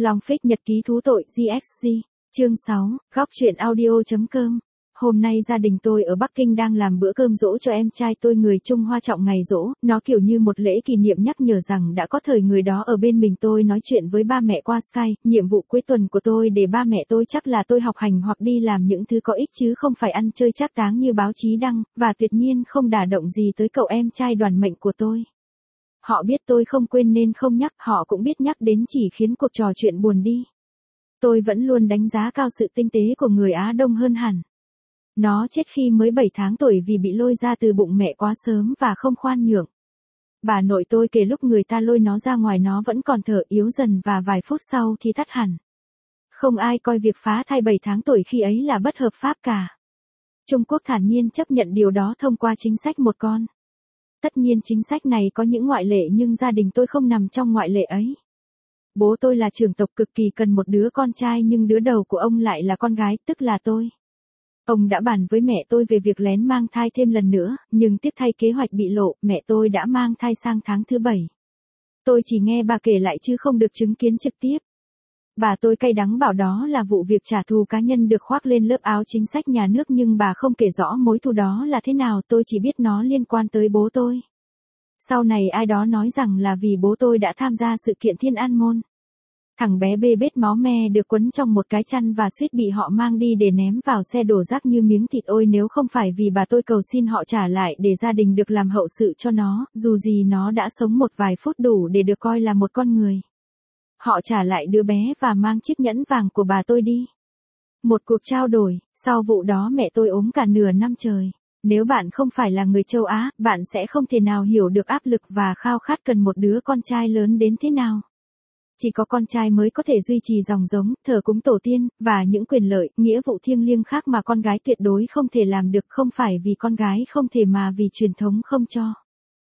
Long phích nhật ký thú tội GXG. Chương 6, góc truyện audio.com. Hôm nay gia đình tôi ở Bắc Kinh đang làm bữa cơm giỗ cho em trai tôi người Trung Hoa trọng ngày giỗ, nó kiểu như một lễ kỷ niệm nhắc nhở rằng đã có thời người đó ở bên mình. Tôi nói chuyện với ba mẹ qua Skype, nhiệm vụ cuối tuần của tôi để ba mẹ tôi chắc là tôi học hành hoặc đi làm những thứ có ích chứ không phải ăn chơi trác táng như báo chí đăng, và tuyệt nhiên không đả động gì tới cậu em trai đoàn mệnh của tôi. Họ biết tôi không quên nên không nhắc, họ cũng biết nhắc đến chỉ khiến cuộc trò chuyện buồn đi. Tôi vẫn luôn đánh giá cao sự tinh tế của người Á Đông hơn hẳn. Nó chết khi mới 7 tháng tuổi vì bị lôi ra từ bụng mẹ quá sớm và không khoan nhượng. Bà nội tôi kể lúc người ta lôi nó ra ngoài nó vẫn còn thở yếu dần và vài phút sau thì tắt hẳn. Không ai coi việc phá thai 7 tháng tuổi khi ấy là bất hợp pháp cả. Trung Quốc thản nhiên chấp nhận điều đó thông qua chính sách một con. Tất nhiên chính sách này có những ngoại lệ nhưng gia đình tôi không nằm trong ngoại lệ ấy. Bố tôi là trưởng tộc cực kỳ cần một đứa con trai nhưng đứa đầu của ông lại là con gái, tức là tôi. Ông đã bàn với mẹ tôi về việc lén mang thai thêm lần nữa, nhưng tiếc thay kế hoạch bị lộ, mẹ tôi đã mang thai sang tháng thứ 7. Tôi chỉ nghe bà kể lại chứ không được chứng kiến trực tiếp. Bà tôi cay đắng bảo đó là vụ việc trả thù cá nhân được khoác lên lớp áo chính sách nhà nước nhưng bà không kể rõ mối thù đó là thế nào, tôi chỉ biết nó liên quan tới bố tôi. Sau này ai đó nói rằng là vì bố tôi đã tham gia sự kiện Thiên An Môn. Thằng bé bê bết máu me được quấn trong một cái chăn và suýt bị họ mang đi để ném vào xe đổ rác như miếng thịt. Ôi nếu không phải vì bà tôi cầu xin họ trả lại để gia đình được làm hậu sự cho nó, dù gì nó đã sống một vài phút đủ để được coi là một con người. Họ trả lại đứa bé và mang chiếc nhẫn vàng của bà tôi đi. Một cuộc trao đổi, sau vụ đó mẹ tôi ốm cả nửa năm trời. Nếu bạn không phải là người châu Á, bạn sẽ không thể nào hiểu được áp lực và khao khát cần một đứa con trai lớn đến thế nào. Chỉ có con trai mới có thể duy trì dòng giống, thờ cúng tổ tiên, và những quyền lợi, nghĩa vụ thiêng liêng khác mà con gái tuyệt đối không thể làm được, không phải vì con gái không thể mà vì truyền thống không cho.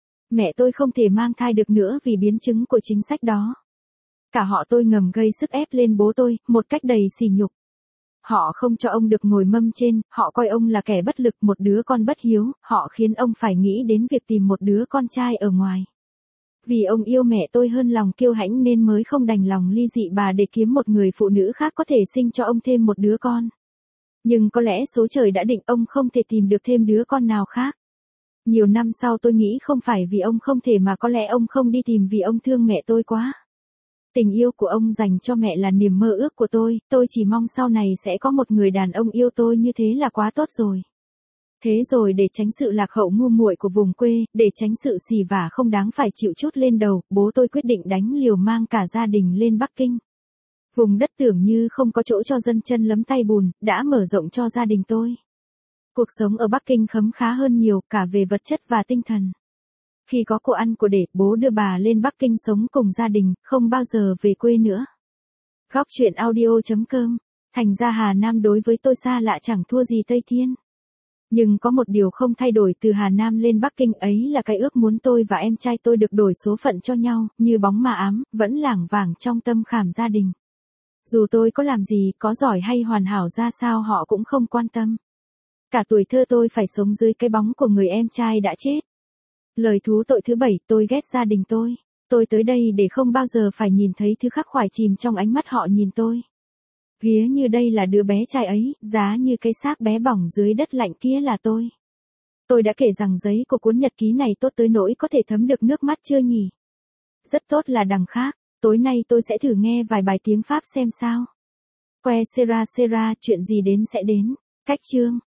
Mẹ tôi không thể mang thai được nữa vì biến chứng của chính sách đó. Cả họ tôi ngầm gây sức ép lên bố tôi, một cách đầy sỉ nhục. Họ không cho ông được ngồi mâm trên, họ coi ông là kẻ bất lực, một đứa con bất hiếu, họ khiến ông phải nghĩ đến việc tìm một đứa con trai ở ngoài. Vì ông yêu mẹ tôi hơn lòng kiêu hãnh nên mới không đành lòng ly dị bà để kiếm một người phụ nữ khác có thể sinh cho ông thêm một đứa con. Nhưng có lẽ số trời đã định ông không thể tìm được thêm đứa con nào khác. Nhiều năm sau tôi nghĩ không phải vì ông không thể mà có lẽ ông không đi tìm vì ông thương mẹ tôi quá. Tình yêu của ông dành cho mẹ là niềm mơ ước của tôi chỉ mong sau này sẽ có một người đàn ông yêu tôi như thế là quá tốt rồi. Thế rồi để tránh sự lạc hậu ngu muội của vùng quê, để tránh sự xì vả không đáng phải chịu trút lên đầu, bố tôi quyết định đánh liều mang cả gia đình lên Bắc Kinh. Vùng đất tưởng như không có chỗ cho dân chân lấm tay bùn, đã mở rộng cho gia đình tôi. Cuộc sống ở Bắc Kinh khấm khá hơn nhiều, cả về vật chất và tinh thần. Khi có của ăn của để, bố đưa bà lên Bắc Kinh sống cùng gia đình, không bao giờ về quê nữa. Góc truyện audio.com. Thành ra Hà Nam đối với tôi xa lạ chẳng thua gì Tây Thiên. Nhưng có một điều không thay đổi từ Hà Nam lên Bắc Kinh ấy là cái ước muốn tôi và em trai tôi được đổi số phận cho nhau, như bóng ma ám, vẫn lảng vảng trong tâm khảm gia đình. Dù tôi có làm gì, có giỏi hay hoàn hảo ra sao họ cũng không quan tâm. Cả tuổi thơ tôi phải sống dưới cái bóng của người em trai đã chết. Lời thú tội thứ 7, tôi ghét gia đình tôi. Tôi tới đây để không bao giờ phải nhìn thấy thứ khắc khoải chìm trong ánh mắt họ nhìn tôi. Ghía như đây là đứa bé trai ấy, giá như cái xác bé bỏng dưới đất lạnh kia là tôi. Tôi đã kể rằng giấy của cuốn nhật ký này tốt tới nỗi có thể thấm được nước mắt chưa nhỉ? Rất tốt là đằng khác, tối nay tôi sẽ thử nghe vài bài tiếng Pháp xem sao. Que sera sera, chuyện gì đến sẽ đến. Cách chương.